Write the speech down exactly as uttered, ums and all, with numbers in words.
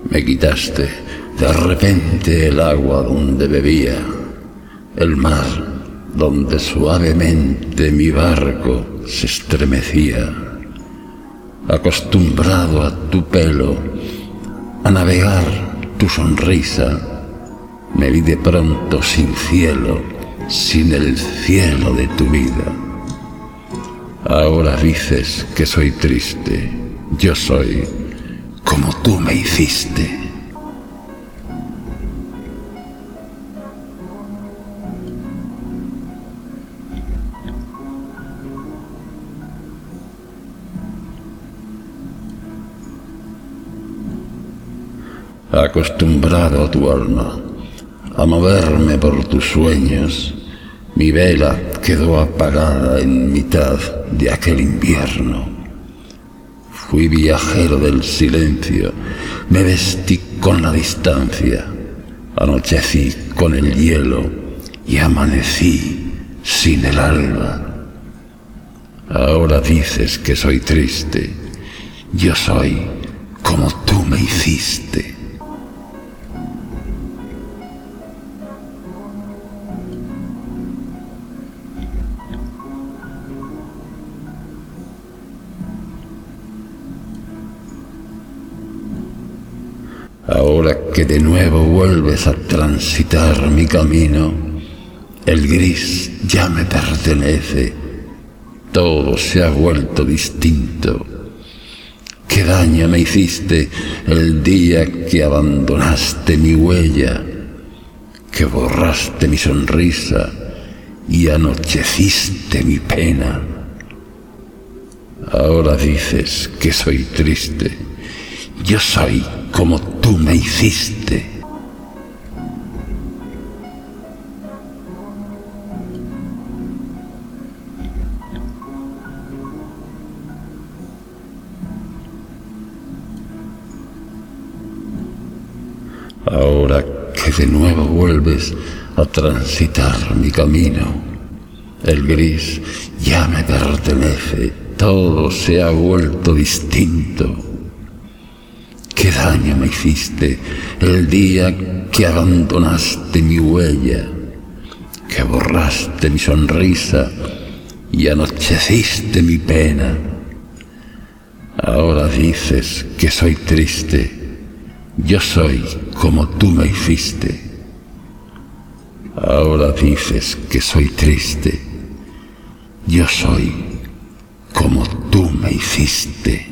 Me quitaste de repente el agua donde bebía, el mar donde suavemente mi barco se estremecía. Acostumbrado a tu pelo, a navegar tu sonrisa, me vi de pronto sin cielo, sin el cielo de tu vida. Ahora dices que soy triste, yo soy como tú me hiciste. Acostumbrado a tu alma, a moverme por tus sueños, mi vela quedó apagada en mitad de aquel invierno. Fui viajero del silencio, me vestí con la distancia, anochecí con el hielo y amanecí sin el alba. Ahora dices que soy triste, yo soy como tú me hiciste. Ahora que de nuevo vuelves a transitar mi camino, el gris ya me pertenece, todo se ha vuelto distinto. ¿Qué daño me hiciste el día que abandonaste mi huella, que borraste mi sonrisa y anocheciste mi pena? Ahora dices que soy triste, yo soy como tú me hiciste. Ahora que de nuevo vuelves a transitar mi camino, el gris ya me pertenece, todo se ha vuelto distinto. ¿Qué daño me hiciste el día que abandonaste mi huella, que borraste mi sonrisa y anocheciste mi pena? Ahora dices que soy triste, yo soy como tú me hiciste. Ahora dices que soy triste, yo soy como tú me hiciste.